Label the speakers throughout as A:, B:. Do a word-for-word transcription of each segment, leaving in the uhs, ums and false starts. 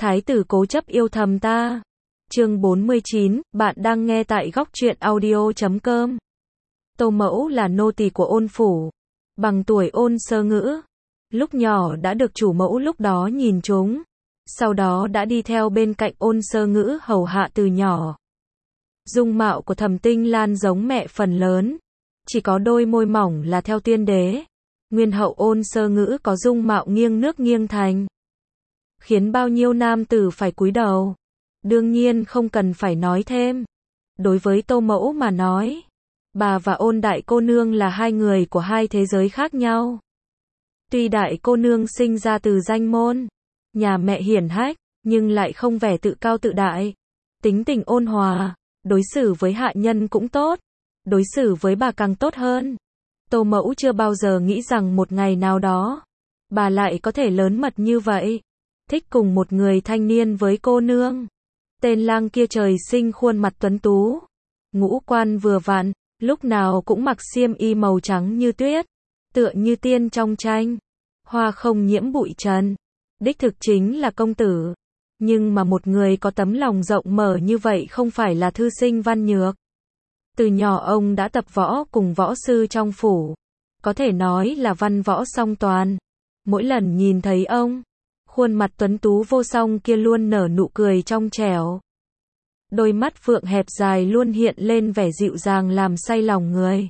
A: Thái tử cố chấp yêu thầm ta. Chương bốn mươi chín, bạn đang nghe tại góc truyện audio chấm com. Tô Mẫu là nô tỳ của Ôn phủ, bằng tuổi Ôn Sơ Ngữ. Lúc nhỏ đã được chủ mẫu lúc đó nhìn trúng, sau đó đã đi theo bên cạnh Ôn Sơ Ngữ hầu hạ từ nhỏ. Dung mạo của Thẩm Tinh Lan giống mẹ phần lớn, chỉ có đôi môi mỏng là theo Tuyên Đế. Nguyên hậu Ôn Sơ Ngữ có dung mạo nghiêng nước nghiêng thành, khiến bao nhiêu nam tử phải cúi đầu. Đương nhiên không cần phải nói thêm. Đối với Tô Mẫu mà nói, bà và Ôn đại cô nương là hai người của hai thế giới khác nhau. Tuy đại cô nương sinh ra từ danh môn, nhà mẹ hiển hách, nhưng lại không vẻ tự cao tự đại. Tính tình ôn hòa, đối xử với hạ nhân cũng tốt, đối xử với bà càng tốt hơn. Tô Mẫu chưa bao giờ nghĩ rằng một ngày nào đó, bà lại có thể lớn mật như vậy. Thích cùng một người thanh niên với cô nương. Tên lang kia trời sinh khuôn mặt tuấn tú, ngũ quan vừa vặn, lúc nào cũng mặc xiêm y màu trắng như tuyết, tựa như tiên trong tranh, hoa không nhiễm bụi trần. Đích thực chính là công tử. Nhưng mà một người có tấm lòng rộng mở như vậy không phải là thư sinh văn nhược. Từ nhỏ ông đã tập võ cùng võ sư trong phủ, có thể nói là văn võ song toàn. Mỗi lần nhìn thấy ông, khuôn mặt tuấn tú vô song kia luôn nở nụ cười trong trẻo. Đôi mắt phượng hẹp dài luôn hiện lên vẻ dịu dàng làm say lòng người.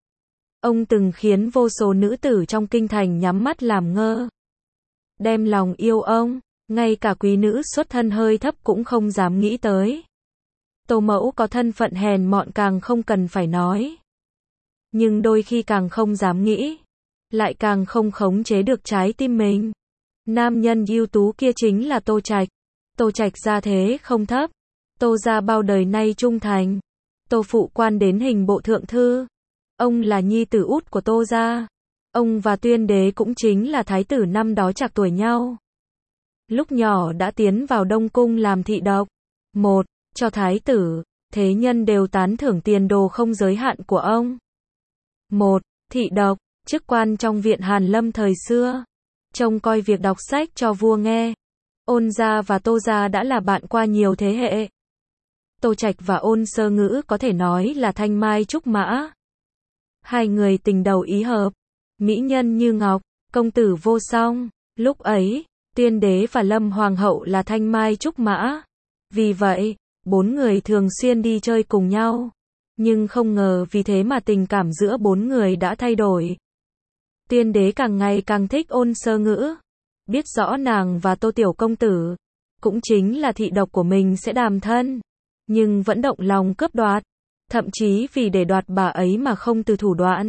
A: Ông từng khiến vô số nữ tử trong kinh thành nhắm mắt làm ngơ. Đem lòng yêu ông, ngay cả quý nữ xuất thân hơi thấp cũng không dám nghĩ tới. Tô Mẫu có thân phận hèn mọn càng không cần phải nói. Nhưng đôi khi càng không dám nghĩ, lại càng không khống chế được trái tim mình. Nam nhân ưu tú kia chính là Tô Trạch. Tô Trạch gia thế không thấp, Tô gia bao đời nay trung thành. Tô phụ quan đến hình bộ thượng thư. Ông là nhi tử út của Tô gia. Ông và Tuyên Đế cũng chính là thái tử năm đó trạc tuổi nhau. Lúc nhỏ đã tiến vào Đông cung làm thị độc. Một, cho thái tử, thế nhân đều tán thưởng tiền đồ không giới hạn của ông. Một, thị độc, chức quan trong viện Hàn Lâm thời xưa. Trông coi việc đọc sách cho vua nghe. Ôn gia và Tô gia đã là bạn qua nhiều thế hệ. Tô Trạch và Ôn Sơ Ngữ có thể nói là thanh mai trúc mã. Hai người tình đầu ý hợp, mỹ nhân như ngọc, công tử vô song. Lúc ấy, Tuyên Đế và Lâm Hoàng hậu là thanh mai trúc mã. Vì vậy, bốn người thường xuyên đi chơi cùng nhau. Nhưng không ngờ vì thế mà tình cảm giữa bốn người đã thay đổi. Tuyên Đế càng ngày càng thích Ôn Sơ Ngữ, biết rõ nàng và Tô tiểu công tử, cũng chính là thị độc của mình sẽ đàm thân, nhưng vẫn động lòng cướp đoạt, thậm chí vì để đoạt bà ấy mà không từ thủ đoạn.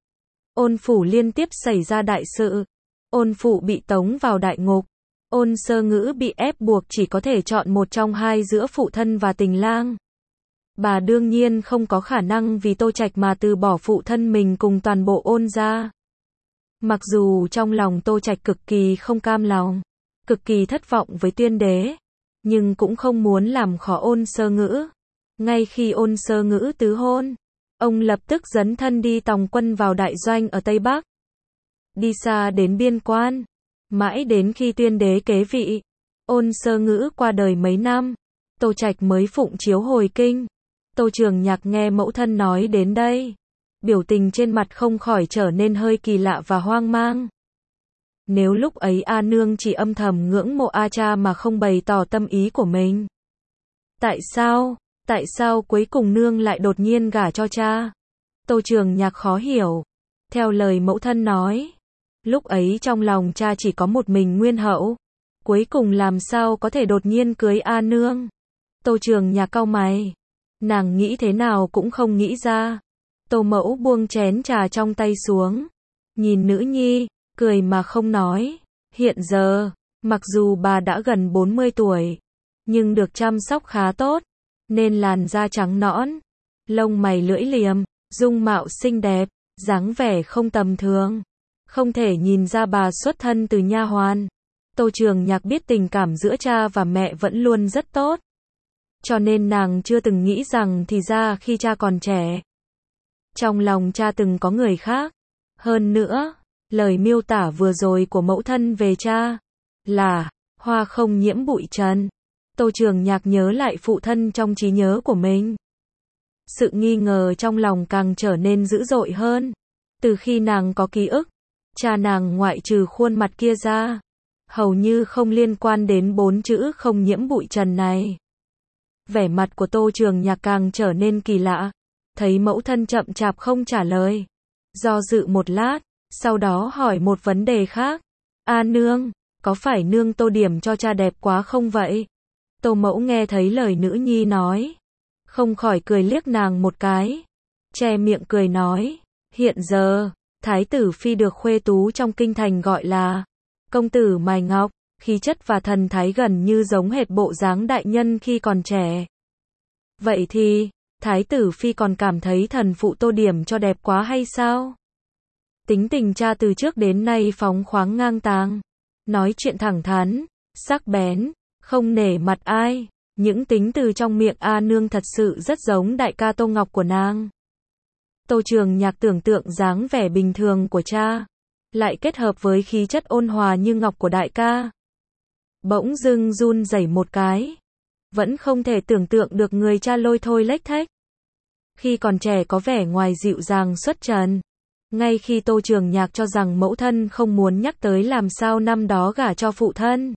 A: Ôn phủ liên tiếp xảy ra đại sự, Ôn phụ bị tống vào đại ngục, Ôn Sơ Ngữ bị ép buộc chỉ có thể chọn một trong hai giữa phụ thân và tình lang. Bà đương nhiên không có khả năng vì Tô Trạch mà từ bỏ phụ thân mình cùng toàn bộ Ôn gia. Mặc dù trong lòng Tô Trạch cực kỳ không cam lòng, cực kỳ thất vọng với Tuyên Đế, nhưng cũng không muốn làm khó Ôn Sơ Ngữ. Ngay khi Ôn Sơ Ngữ tứ hôn, ông lập tức dấn thân đi tòng quân vào đại doanh ở Tây Bắc. Đi xa đến biên quan, mãi đến khi Tuyên Đế kế vị, Ôn Sơ Ngữ qua đời mấy năm, Tô Trạch mới phụng chiếu hồi kinh. Tô Trường Nhạc nghe mẫu thân nói đến đây, biểu tình trên mặt không khỏi trở nên hơi kỳ lạ và hoang mang. Nếu lúc ấy A Nương chỉ âm thầm ngưỡng mộ A Cha mà không bày tỏ tâm ý của mình. Tại sao, tại sao cuối cùng Nương lại đột nhiên gả cho cha? Tô Trường Nhạc khó hiểu. Theo lời mẫu thân nói, lúc ấy trong lòng cha chỉ có một mình Nguyên hậu, cuối cùng làm sao có thể đột nhiên cưới A Nương? Tô Trường Nhạc cau mày, nàng nghĩ thế nào cũng không nghĩ ra. Tô Mẫu buông chén trà trong tay xuống, nhìn nữ nhi, cười mà không nói. Hiện giờ, mặc dù bà đã gần bốn mươi tuổi, nhưng được chăm sóc khá tốt, nên làn da trắng nõn, lông mày lưỡi liềm, dung mạo xinh đẹp, dáng vẻ không tầm thường. Không thể nhìn ra bà xuất thân từ nha hoàn. Tô Trường Nhạc biết tình cảm giữa cha và mẹ vẫn luôn rất tốt, cho nên nàng chưa từng nghĩ rằng thì ra khi cha còn trẻ, trong lòng cha từng có người khác. Hơn nữa, lời miêu tả vừa rồi của mẫu thân về cha là Hoa không nhiễm bụi trần. Tô Trường Nhạc nhớ lại phụ thân trong trí nhớ của mình. Sự nghi ngờ trong lòng càng trở nên dữ dội hơn. Từ khi nàng có ký ức, cha nàng ngoại trừ khuôn mặt kia ra, hầu như không liên quan đến bốn chữ không nhiễm bụi trần này. Vẻ mặt của Tô Trường Nhạc càng trở nên kỳ lạ. Thấy mẫu thân chậm chạp không trả lời. Do dự một lát, sau đó hỏi một vấn đề khác. A nương, có phải nương tô điểm cho cha đẹp quá không vậy? Tô mẫu nghe thấy lời nữ nhi nói, không khỏi cười liếc nàng một cái. Che miệng cười nói, hiện giờ, thái tử phi được khuê tú trong kinh thành gọi là công tử Mài Ngọc, khí chất và thần thái gần như giống hệt bộ dáng đại nhân khi còn trẻ. Vậy thì, thái tử phi còn cảm thấy thần phụ tô điểm cho đẹp quá hay sao? Tính tình cha từ trước đến nay phóng khoáng ngang tàng, nói chuyện thẳng thắn, sắc bén, không nể mặt ai. Những tính từ trong miệng A nương thật sự rất giống đại ca Tô Ngọc của nàng. Tô Trường Nhạc tưởng tượng dáng vẻ bình thường của cha, lại kết hợp với khí chất ôn hòa như ngọc của đại ca. Bỗng dưng run rẩy một cái. Vẫn không thể tưởng tượng được người cha lôi thôi lếch thếch. Khi còn trẻ có vẻ ngoài dịu dàng xuất trần. Ngay khi Tô Trường Nhạc cho rằng mẫu thân không muốn nhắc tới làm sao năm đó gả cho phụ thân,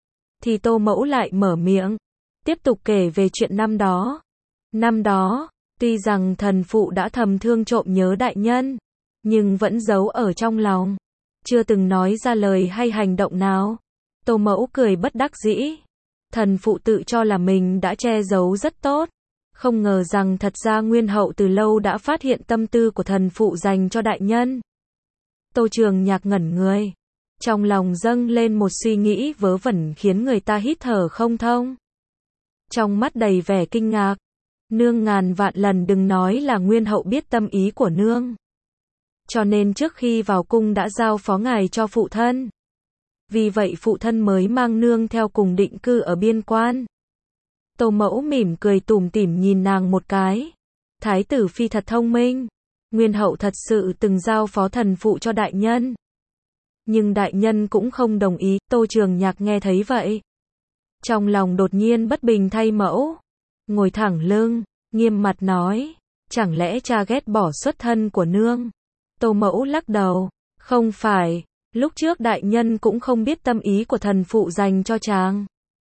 A: thì Tô mẫu lại mở miệng, tiếp tục kể về chuyện năm đó. Năm đó, tuy rằng thần phụ đã thầm thương trộm nhớ đại nhân, nhưng vẫn giấu ở trong lòng, chưa từng nói ra lời hay hành động nào. Tô mẫu cười bất đắc dĩ. Thần phụ tự cho là mình đã che giấu rất tốt, không ngờ rằng thật ra Nguyên hậu từ lâu đã phát hiện tâm tư của thần phụ dành cho đại nhân. Tô Trường Nhạc ngẩn người, trong lòng dâng lên một suy nghĩ vớ vẩn khiến người ta hít thở không thông. Trong mắt đầy vẻ kinh ngạc, nương ngàn vạn lần đừng nói là Nguyên hậu biết tâm ý của nương. Cho nên trước khi vào cung đã giao phó ngài cho phụ thân. Vì vậy phụ thân mới mang nương theo cùng định cư ở biên quan. Tô mẫu mỉm cười tủm tỉm nhìn nàng một cái. Thái tử phi thật thông minh. Nguyên hậu thật sự từng giao phó thần phụ cho đại nhân. Nhưng đại nhân cũng không đồng ý. Tô Trường Nhạc nghe thấy vậy, trong lòng đột nhiên bất bình thay mẫu. Ngồi thẳng lưng, nghiêm mặt nói, chẳng lẽ cha ghét bỏ xuất thân của nương? Tô mẫu lắc đầu, không phải, lúc trước đại nhân cũng không biết tâm ý của thần phụ dành cho chàng.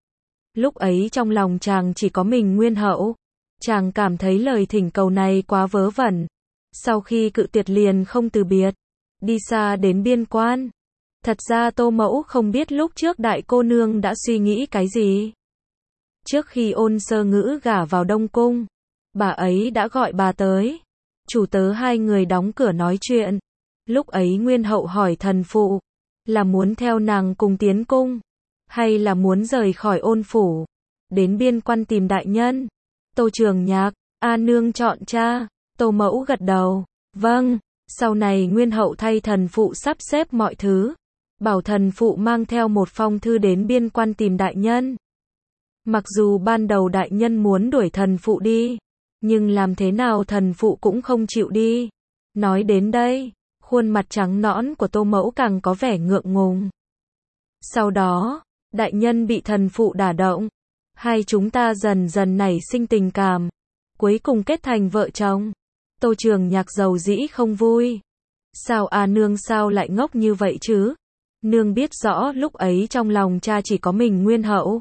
A: Lúc ấy trong lòng chàng chỉ có mình Nguyên hậu. Chàng cảm thấy lời thỉnh cầu này quá vớ vẩn. Sau khi cự tuyệt liền không từ biệt, đi xa đến biên quan. Thật ra Tô mẫu không biết lúc trước đại cô nương đã suy nghĩ cái gì. Trước khi Ôn Sơ Ngữ gả vào Đông Cung, bà ấy đã gọi bà tới. Chủ tớ hai người đóng cửa nói chuyện. Lúc ấy Nguyên hậu hỏi thần phụ, là muốn theo nàng cùng tiến cung, hay là muốn rời khỏi ôn phủ, đến biên quan tìm đại nhân. Tô Trường Nhạc, A nương chọn cha. Tô mẫu gật đầu, vâng. Sau này Nguyên hậu thay thần phụ sắp xếp mọi thứ, bảo thần phụ mang theo một phong thư đến biên quan tìm đại nhân. Mặc dù ban đầu đại nhân muốn đuổi thần phụ đi, nhưng làm thế nào thần phụ cũng không chịu đi. Nói đến đây, khuôn mặt trắng nõn của Tô mẫu càng có vẻ ngượng ngùng. Sau đó, đại nhân bị thần phụ đả động, hai chúng ta dần dần nảy sinh tình cảm, cuối cùng kết thành vợ chồng. Tô Trường Nhạc dầu dĩ không vui. Sao à nương sao lại ngốc như vậy chứ? Nương biết rõ lúc ấy trong lòng cha chỉ có mình Nguyên hậu.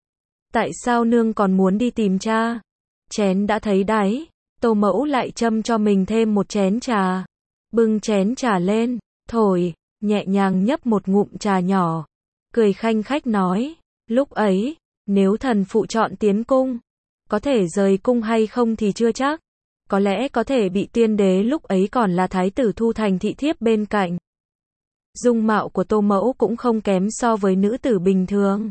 A: Tại sao nương còn muốn đi tìm cha? Chén đã thấy đáy, Tô mẫu lại châm cho mình thêm một chén trà. Bưng chén trà lên, thổi, nhẹ nhàng nhấp một ngụm trà nhỏ. Cười khanh khách nói, lúc ấy, nếu thần phụ chọn tiến cung, có thể rời cung hay không thì chưa chắc. Có lẽ có thể bị tiên đế lúc ấy còn là thái tử thu thành thị thiếp bên cạnh. Dung mạo của Tô mẫu cũng không kém so với nữ tử bình thường.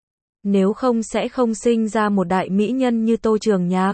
A: Nếu không sẽ không sinh ra một đại mỹ nhân như Tô Trường Nhạc.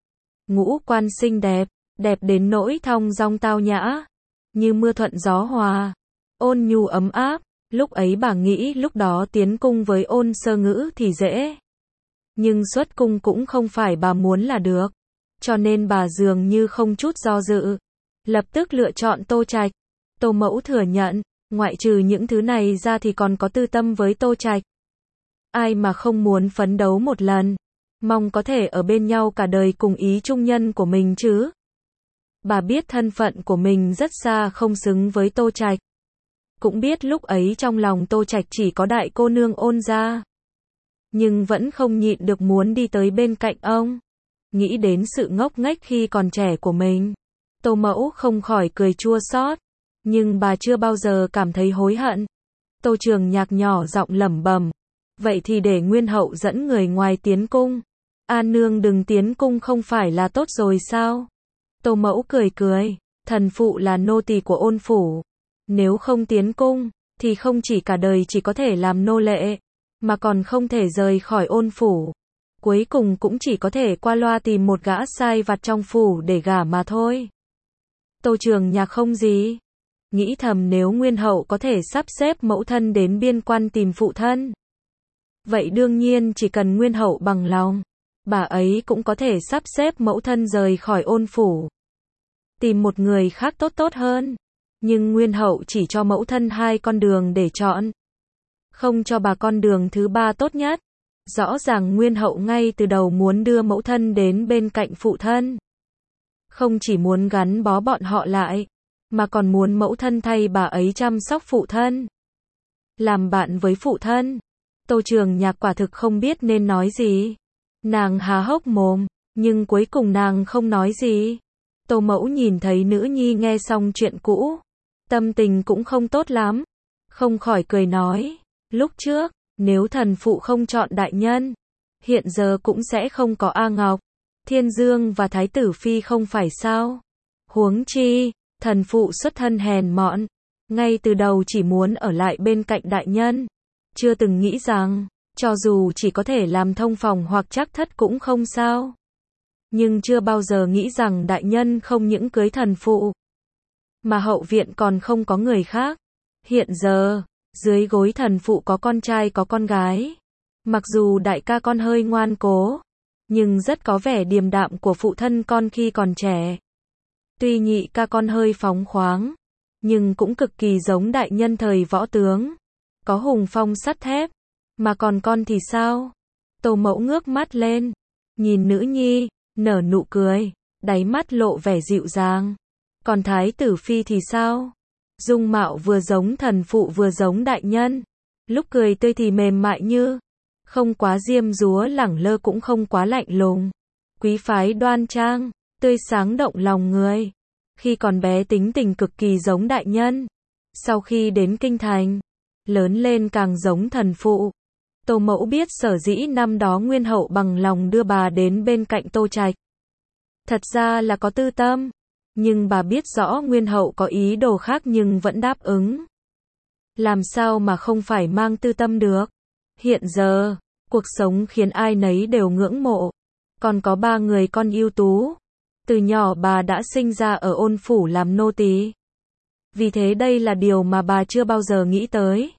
A: Ngũ quan xinh đẹp, đẹp đến nỗi thong dong tao nhã, như mưa thuận gió hòa, ôn nhu ấm áp. Lúc ấy bà nghĩ lúc đó tiến cung với Ôn Sơ Ngữ thì dễ. Nhưng xuất cung cũng không phải bà muốn là được. Cho nên bà dường như không chút do dự, lập tức lựa chọn Tô Trạch. Tô mẫu thừa nhận, ngoại trừ những thứ này ra thì còn có tư tâm với Tô Trạch. ai mà không muốn phấn đấu một lần, mong có thể ở bên nhau cả đời cùng ý trung nhân của mình chứ. Bà biết thân phận của mình rất xa không xứng với Tô Trạch. Cũng biết lúc ấy trong lòng Tô Trạch chỉ có đại cô nương Ôn gia. Nhưng vẫn không nhịn được muốn đi tới bên cạnh ông. Nghĩ đến sự ngốc nghếch khi còn trẻ của mình, Tô Mẫu không khỏi cười chua xót. Nhưng bà chưa bao giờ cảm thấy hối hận. Tô Trường Nhạc nhỏ giọng lẩm bẩm. Vậy thì để Nguyên Hậu dẫn người ngoài tiến cung. An nương đừng tiến cung không phải là tốt rồi sao? Tô Mẫu cười cười. Thần phụ là nô tỳ của Ôn phủ. Nếu không tiến cung, thì không chỉ cả đời chỉ có thể làm nô lệ, mà còn không thể rời khỏi Ôn phủ. Cuối cùng cũng chỉ có thể qua loa tìm một gã sai vặt trong phủ để gả mà thôi. Tô Trường Nhạc không gì. Nghĩ thầm nếu Nguyên Hậu có thể sắp xếp mẫu thân đến biên quan tìm phụ thân. Vậy đương nhiên chỉ cần Nguyên Hậu bằng lòng, bà ấy cũng có thể sắp xếp mẫu thân rời khỏi Ôn phủ. Tìm một người khác tốt tốt hơn. Nhưng Nguyên Hậu chỉ cho mẫu thân hai con đường để chọn. Không cho bà con đường thứ ba tốt nhất. Rõ ràng Nguyên Hậu ngay từ đầu muốn đưa mẫu thân đến bên cạnh phụ thân. Không chỉ muốn gắn bó bọn họ lại, mà còn muốn mẫu thân thay bà ấy chăm sóc phụ thân. Làm bạn với phụ thân. Tô Trường Nhạc quả thực không biết nên nói gì. Nàng há hốc mồm, nhưng cuối cùng nàng không nói gì. Tô Mẫu nhìn thấy nữ nhi nghe xong chuyện cũ, tâm tình cũng không tốt lắm. Không khỏi cười nói, lúc trước, nếu thần phụ không chọn đại nhân, hiện giờ cũng sẽ không có A Ngọc, Thiên Dương và Thái tử Phi không phải sao? Huống chi, thần phụ xuất thân hèn mọn, ngay từ đầu chỉ muốn ở lại bên cạnh đại nhân, chưa từng nghĩ rằng, cho dù chỉ có thể làm thông phòng hoặc trác thất cũng không sao. Nhưng chưa bao giờ nghĩ rằng đại nhân không những cưới thần phụ, mà hậu viện còn không có người khác. Hiện giờ, dưới gối thần phụ có con trai có con gái. Mặc dù đại ca con hơi ngoan cố, nhưng rất có vẻ điềm đạm của phụ thân con khi còn trẻ. Tuy nhị ca con hơi phóng khoáng, nhưng cũng cực kỳ giống đại nhân thời võ tướng. Có hùng phong sắt thép. Mà còn con thì sao? Tô Mẫu ngước mắt lên, nhìn nữ nhi, nở nụ cười, đáy mắt lộ vẻ dịu dàng. Còn Thái tử Phi thì sao? Dung mạo vừa giống thần phụ vừa giống đại nhân. Lúc cười tươi thì mềm mại như, không quá diêm dúa lẳng lơ cũng không quá lạnh lùng. Quý phái đoan trang, tươi sáng động lòng người. Khi còn bé tính tình cực kỳ giống đại nhân. Sau khi đến kinh thành, lớn lên càng giống thần phụ. Tô Mẫu biết sở dĩ năm đó Nguyên Hậu bằng lòng đưa bà đến bên cạnh Tô Trạch. Thật ra là có tư tâm. Nhưng bà biết rõ Nguyên Hậu có ý đồ khác nhưng vẫn đáp ứng. Làm sao mà không phải mang tư tâm được. Hiện giờ, cuộc sống khiến ai nấy đều ngưỡng mộ. Còn có ba người con ưu tú. Từ nhỏ bà đã sinh ra ở Ôn phủ làm nô tỳ. Vì thế đây là điều mà bà chưa bao giờ nghĩ tới.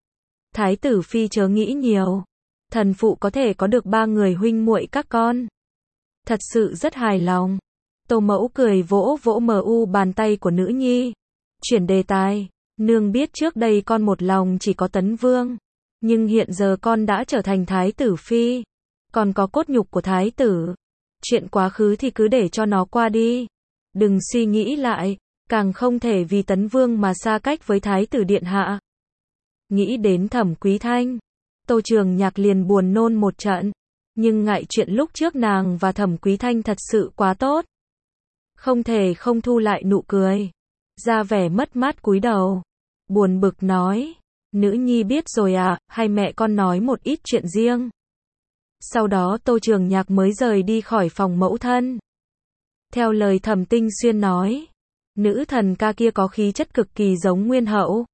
A: Thái tử Phi chớ nghĩ nhiều. Thần phụ có thể có được ba người huynh muội các con. Thật sự rất hài lòng. Tô Mẫu cười vỗ vỗ mờ u bàn tay của nữ nhi. Chuyển đề tài. Nương biết trước đây con một lòng chỉ có Tấn Vương. Nhưng hiện giờ con đã trở thành Thái tử Phi. Còn có cốt nhục của Thái tử. Chuyện quá khứ thì cứ để cho nó qua đi. Đừng suy nghĩ lại. Càng không thể vì Tấn Vương mà xa cách với Thái tử Điện Hạ. Nghĩ đến Thẩm Quý Thanh, Tô Trường Nhạc liền buồn nôn một trận. Nhưng ngại chuyện lúc trước nàng và Thẩm Quý Thanh thật sự quá tốt. Không thể không thu lại nụ cười. Ra vẻ mất mát cúi đầu. Buồn bực nói. Nữ nhi biết rồi à, hay mẹ con nói một ít chuyện riêng. Sau đó Tô Trường Nhạc mới rời đi khỏi phòng mẫu thân. Theo lời Thẩm Tinh Xuyên nói, nữ thần ca kia có khí chất cực kỳ giống Nguyên Hậu.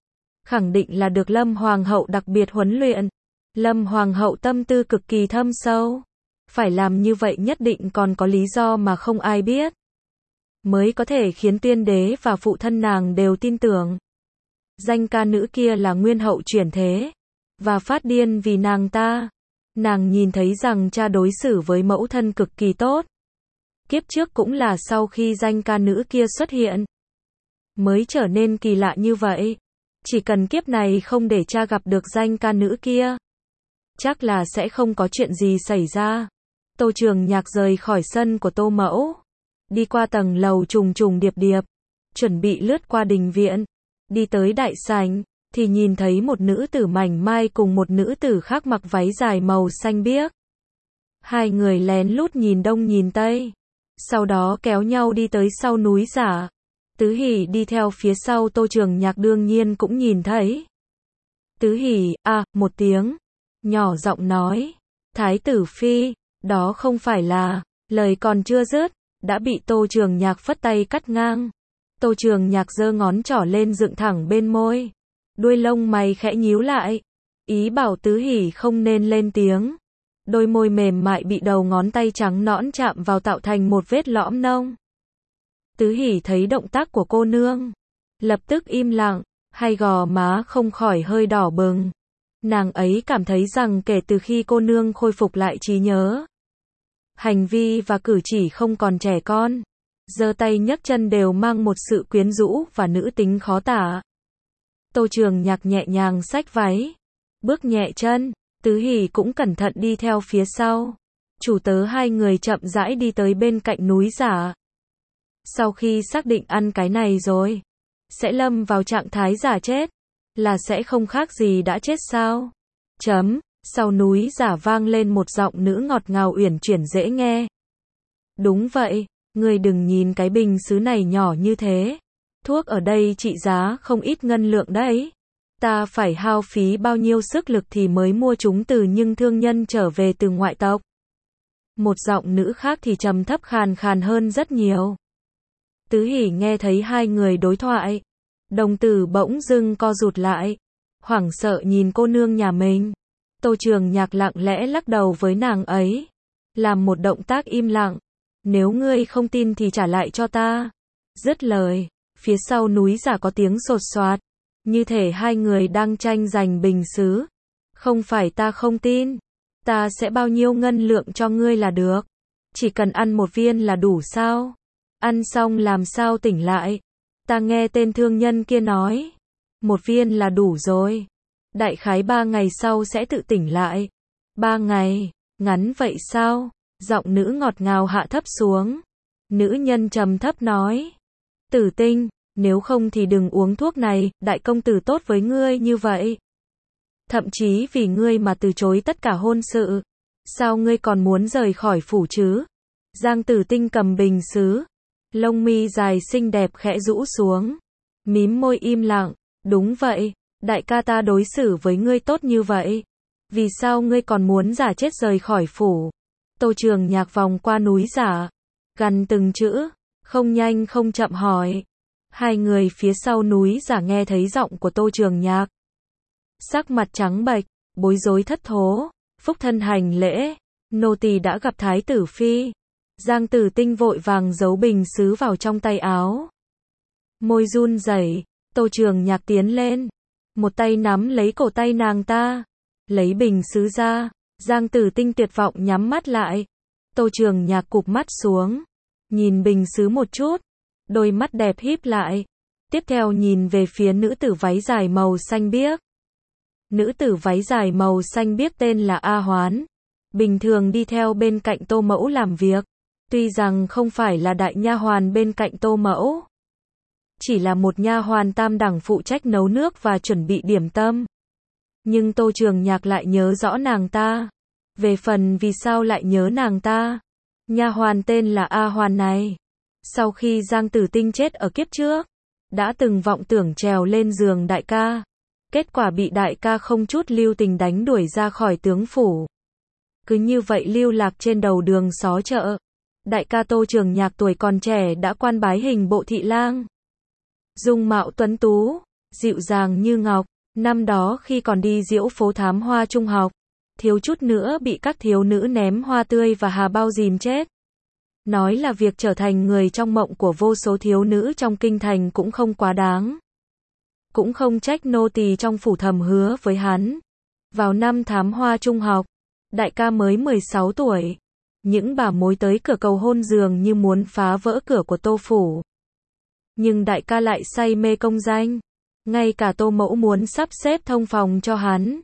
A: Khẳng định là được Lâm Hoàng hậu đặc biệt huấn luyện. Lâm Hoàng hậu tâm tư cực kỳ thâm sâu. Phải làm như vậy nhất định còn có lý do mà không ai biết. Mới có thể khiến tiên đế và phụ thân nàng đều tin tưởng. Danh ca nữ kia là Nguyên Hậu chuyển thế. Và phát điên vì nàng ta. Nàng nhìn thấy rằng cha đối xử với mẫu thân cực kỳ tốt. Kiếp trước cũng là sau khi danh ca nữ kia xuất hiện. Mới trở nên kỳ lạ như vậy. Chỉ cần kiếp này không để cha gặp được danh ca nữ kia. chắc là sẽ không có chuyện gì xảy ra. Tô Trường Nhạc rời khỏi sân của Tô Mẫu, đi qua tầng lầu trùng trùng điệp điệp, chuẩn bị lướt qua đình viện, đi tới đại sảnh, thì nhìn thấy một nữ tử mảnh mai cùng một nữ tử khác mặc váy dài màu xanh biếc. Hai người lén lút nhìn đông nhìn tây, sau đó kéo nhau đi tới sau núi giả. Tứ Hỷ đi theo phía sau Tô Trường Nhạc đương nhiên cũng nhìn thấy. Tứ Hỷ, à, một tiếng, nhỏ giọng nói, Thái tử phi, đó không phải là, lời còn chưa dứt, đã bị Tô Trường Nhạc phất tay cắt ngang. Tô Trường Nhạc giơ ngón trỏ lên dựng thẳng bên môi, đuôi lông mày khẽ nhíu lại, ý bảo Tứ Hỷ không nên lên tiếng. Đôi môi mềm mại bị đầu ngón tay trắng nõn chạm vào tạo thành một vết lõm nông. Tứ Hỷ thấy động tác của cô nương, lập tức im lặng, hai gò má không khỏi hơi đỏ bừng. Nàng ấy cảm thấy rằng kể từ khi cô nương khôi phục lại trí nhớ, hành vi và cử chỉ không còn trẻ con, giơ tay nhấc chân đều mang một sự quyến rũ và nữ tính khó tả. Tô Trường Nhạc nhẹ nhàng xách váy, bước nhẹ chân, Tứ Hỷ cũng cẩn thận đi theo phía sau. Chủ tớ hai người chậm rãi đi tới bên cạnh núi giả. Sau khi xác định ăn cái này rồi, sẽ lâm vào trạng thái giả chết, là sẽ không khác gì đã chết sao? Chấm, sau núi giả vang lên một giọng nữ ngọt ngào uyển chuyển dễ nghe. Đúng vậy, ngươi đừng nhìn cái bình sứ này nhỏ như thế. Thuốc ở đây trị giá không ít ngân lượng đấy. Ta phải hao phí bao nhiêu sức lực thì mới mua chúng từ những thương nhân trở về từ ngoại tộc. Một giọng nữ khác thì trầm thấp khàn khàn hơn rất nhiều. Tứ Hỷ nghe thấy hai người đối thoại, đồng tử bỗng dưng co rụt lại, hoảng sợ nhìn cô nương nhà mình. Tô Trường Nhạc lặng lẽ lắc đầu với nàng ấy, làm một động tác im lặng. Nếu ngươi không tin thì trả lại cho ta. Dứt lời, phía sau núi giả có tiếng sột soạt, như thể hai người đang tranh giành bình sứ. Không phải ta không tin, ta sẽ bao nhiêu ngân lượng cho ngươi là được. Chỉ cần ăn một viên là đủ sao? Ăn xong làm sao tỉnh lại? Ta nghe tên thương nhân kia nói, một viên là đủ rồi. Đại khái ba ngày sau sẽ tự tỉnh lại. Ba ngày, ngắn vậy sao? Giọng nữ ngọt ngào hạ thấp xuống. Nữ nhân trầm thấp nói, Tử Tinh, nếu không thì đừng uống thuốc này, đại công tử tốt với ngươi như vậy. Thậm chí vì ngươi mà từ chối tất cả hôn sự. Sao ngươi còn muốn rời khỏi phủ chứ? Giang Tử Tinh cầm bình sứ, lông mi dài xinh đẹp khẽ rũ xuống, mím môi im lặng. Đúng vậy, đại ca ta đối xử với ngươi tốt như vậy, vì sao ngươi còn muốn giả chết rời khỏi phủ? Tô Trường Nhạc vòng qua núi giả, gằn từng chữ, không nhanh không chậm hỏi. Hai người phía sau núi giả nghe thấy giọng của Tô Trường Nhạc, sắc mặt trắng bệch, bối rối thất thố, phúc thân hành lễ, nô tỳ đã gặp Thái tử phi. Giang Tử Tinh vội vàng giấu bình sứ vào trong tay áo, môi run rẩy. Tô Trường Nhạc tiến lên, một tay nắm lấy cổ tay nàng ta, lấy bình sứ ra. Giang Tử Tinh tuyệt vọng nhắm mắt lại. Tô Trường Nhạc cụp mắt xuống, nhìn bình sứ một chút, đôi mắt đẹp híp lại, tiếp theo nhìn về phía nữ tử váy dài màu xanh biếc. Nữ tử váy dài màu xanh biếc tên là A Hoán, bình thường đi theo bên cạnh Tô Mẫu làm việc, tuy rằng không phải là đại nha hoàn bên cạnh Tô Mẫu, chỉ là một nha hoàn tam đẳng phụ trách nấu nước và chuẩn bị điểm tâm. Nhưng Tô Trường Nhạc lại nhớ rõ nàng ta. Về phần vì sao lại nhớ nàng ta, nha hoàn tên là A Hoán này, sau khi Giang Tử Tinh chết ở kiếp trước, đã từng vọng tưởng trèo lên giường đại ca. Kết quả bị đại ca không chút lưu tình đánh đuổi ra khỏi tướng phủ. Cứ như vậy lưu lạc trên đầu đường xó chợ. Đại ca Tô Trường Nhạc tuổi còn trẻ đã quan bái hình bộ thị lang. Dung mạo tuấn tú, dịu dàng như ngọc. Năm đó khi còn đi diễu phố thám hoa trung học, thiếu chút nữa bị các thiếu nữ ném hoa tươi và hà bao dìm chết. Nói là việc trở thành người trong mộng của vô số thiếu nữ trong kinh thành cũng không quá đáng. Cũng không trách nô tỳ trong phủ thầm hứa với hắn. Vào năm thám hoa trung học, đại ca mới mười sáu tuổi. Những bà mối tới cửa cầu hôn dường như muốn phá vỡ cửa của Tô phủ. Nhưng đại ca lại say mê công danh. Ngay cả Tô Mẫu muốn sắp xếp thông phòng cho hắn,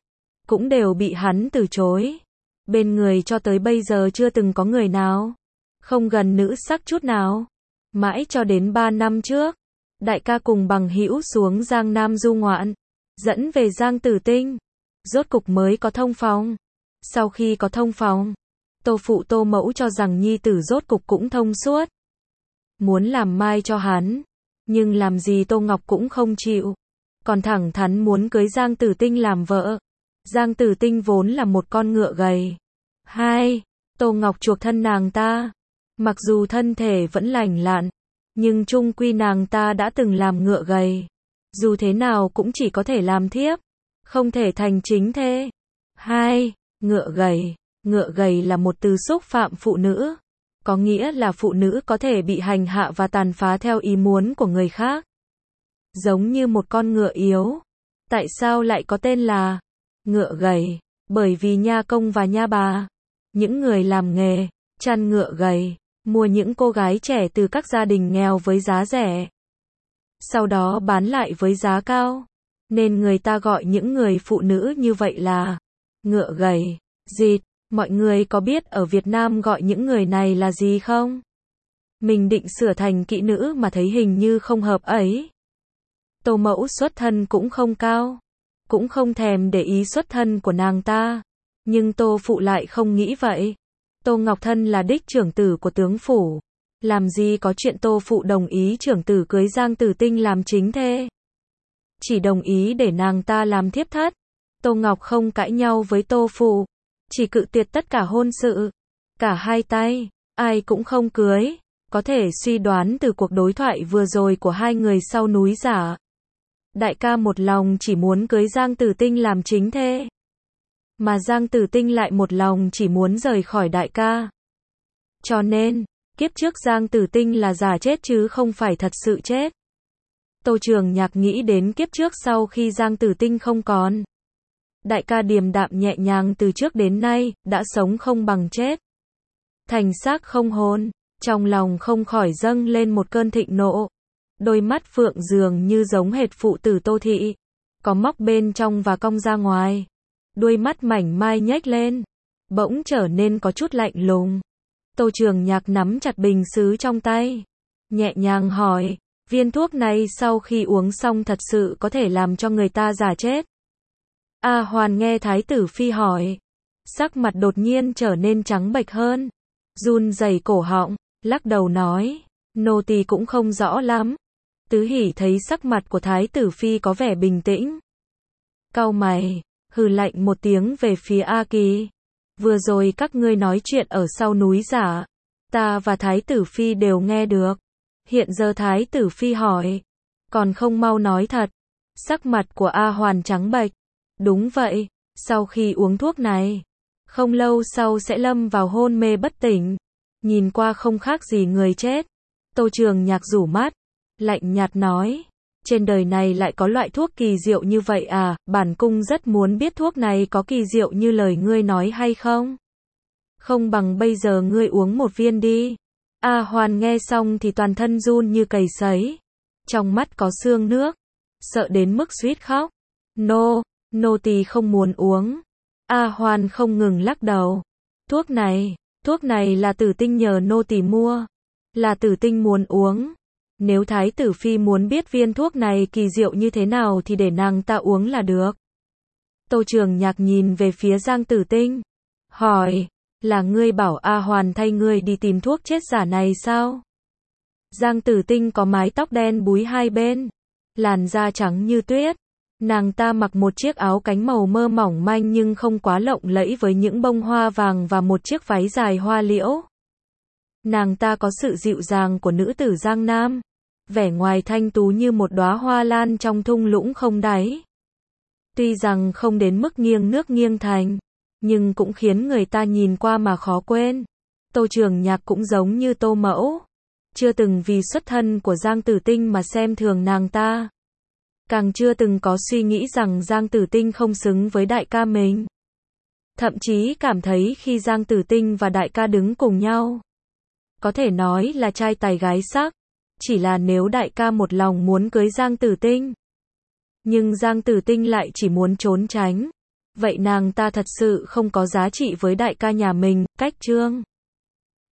A: cũng đều bị hắn từ chối. Bên người cho tới bây giờ chưa từng có người nào không gần nữ sắc chút nào. Mãi cho đến ba năm trước, đại ca cùng bằng hữu xuống Giang Nam du ngoạn, dẫn về Giang Tử Tinh, rốt cục mới có thông phòng. Sau khi có thông phòng, Tô phụ Tô mẫu cho rằng nhi tử rốt cục cũng thông suốt, muốn làm mai cho hắn, nhưng làm gì Tô Ngọc cũng không chịu, còn thẳng thắn muốn cưới Giang Tử Tinh làm vợ. Giang Tử Tinh vốn là một con ngựa gầy. Hai, Tô Ngọc chuộc thân nàng ta, mặc dù thân thể vẫn lành lặn, nhưng chung quy nàng ta đã từng làm ngựa gầy, dù thế nào cũng chỉ có thể làm thiếp, không thể thành chính thê. Hai, ngựa gầy. Ngựa gầy là một từ xúc phạm phụ nữ, có nghĩa là phụ nữ có thể bị hành hạ và tàn phá theo ý muốn của người khác. Giống như một con ngựa yếu. Tại sao lại có tên là ngựa gầy? Bởi vì nha công và nha bà, những người làm nghề chăn ngựa gầy, mua những cô gái trẻ từ các gia đình nghèo với giá rẻ, sau đó bán lại với giá cao, nên người ta gọi những người phụ nữ như vậy là ngựa gầy. Dịt, mọi người có biết ở Việt Nam gọi những người này là gì không? Mình định sửa thành kỹ nữ mà thấy hình như không hợp ấy. Tô mẫu xuất thân cũng không cao, cũng không thèm để ý xuất thân của nàng ta, nhưng Tô phụ lại không nghĩ vậy. Tô Ngọc Thân là đích trưởng tử của tướng phủ, làm gì có chuyện Tô phụ đồng ý trưởng tử cưới Giang Tử Tinh làm chính thê, chỉ đồng ý để nàng ta làm thiếp thất. Tô Ngọc không cãi nhau với Tô phụ, chỉ cự tuyệt tất cả hôn sự, cả hai tay, ai cũng không cưới. Có thể suy đoán từ cuộc đối thoại vừa rồi của hai người sau núi giả, đại ca một lòng chỉ muốn cưới Giang Tử Tinh làm chính thê, mà Giang Tử Tinh lại một lòng chỉ muốn rời khỏi đại ca. Cho nên, kiếp trước Giang Tử Tinh là giả chết chứ không phải thật sự chết. Tô Trường Nhạc nghĩ đến kiếp trước sau khi Giang Tử Tinh không còn. Đại ca điềm đạm nhẹ nhàng từ trước đến nay, đã sống không bằng chết. Thành xác không hồn, trong lòng không khỏi dâng lên một cơn thịnh nộ. Đôi mắt phượng dường như giống hệt phụ tử Tô Thị, có móc bên trong và cong ra ngoài. Đuôi mắt mảnh mai nhếch lên, bỗng trở nên có chút lạnh lùng. Tô Trường Nhạc nắm chặt bình sứ trong tay, nhẹ nhàng hỏi, viên thuốc này sau khi uống xong thật sự có thể làm cho người ta giả chết? A Hoàn nghe Thái tử Phi hỏi, sắc mặt đột nhiên trở nên trắng bệch hơn, run rẩy cổ họng, lắc đầu nói, nô tỳ cũng không rõ lắm. Tứ Hỷ thấy sắc mặt của Thái tử Phi có vẻ bình tĩnh, cau mày, hừ lạnh một tiếng về phía A Kỳ. Vừa rồi các ngươi nói chuyện ở sau núi giả, ta và Thái tử Phi đều nghe được. Hiện giờ Thái tử Phi hỏi, còn không mau nói thật. Sắc mặt của A Hoàn trắng bệch. Đúng vậy, sau khi uống thuốc này, không lâu sau sẽ lâm vào hôn mê bất tỉnh, nhìn qua không khác gì người chết. Tô Trường Nhạc rủ mắt, lạnh nhạt nói, trên đời này lại có loại thuốc kỳ diệu như vậy à? Bản cung rất muốn biết thuốc này có kỳ diệu như lời ngươi nói hay không. Không bằng bây giờ ngươi uống một viên đi. A Hoàn nghe xong thì toàn thân run như cầy sấy, trong mắt có sương nước, sợ đến mức suýt khóc. Nô, nô tỳ không muốn uống. A Hoàn không ngừng lắc đầu. Thuốc này, thuốc này là Tử Tinh nhờ nô tỳ mua, là Tử Tinh muốn uống. Nếu Thái tử Phi muốn biết viên thuốc này kỳ diệu như thế nào thì để nàng ta uống là được. Tô Trường Nhạc nhìn về phía Giang Tử Tinh, hỏi, là ngươi bảo A Hoàn thay ngươi đi tìm thuốc chết giả này sao? Giang Tử Tinh có mái tóc đen búi hai bên, làn da trắng như tuyết. Nàng ta mặc một chiếc áo cánh màu mơ mỏng manh nhưng không quá lộng lẫy với những bông hoa vàng và một chiếc váy dài hoa liễu. Nàng ta có sự dịu dàng của nữ tử Giang Nam, vẻ ngoài thanh tú như một đóa hoa lan trong thung lũng không đáy. Tuy rằng không đến mức nghiêng nước nghiêng thành, nhưng cũng khiến người ta nhìn qua mà khó quên. Tô Trường Nhạc cũng giống như Tô mẫu, chưa từng vì xuất thân của Giang Tử Tinh mà xem thường nàng ta, càng chưa từng có suy nghĩ rằng Giang Tử Tinh không xứng với đại ca mình. Thậm chí cảm thấy khi Giang Tử Tinh và đại ca đứng cùng nhau, có thể nói là trai tài gái sắc, chỉ là nếu đại ca một lòng muốn cưới Giang Tử Tinh, nhưng Giang Tử Tinh lại chỉ muốn trốn tránh, vậy nàng ta thật sự không có giá trị với đại ca nhà mình, cách Trương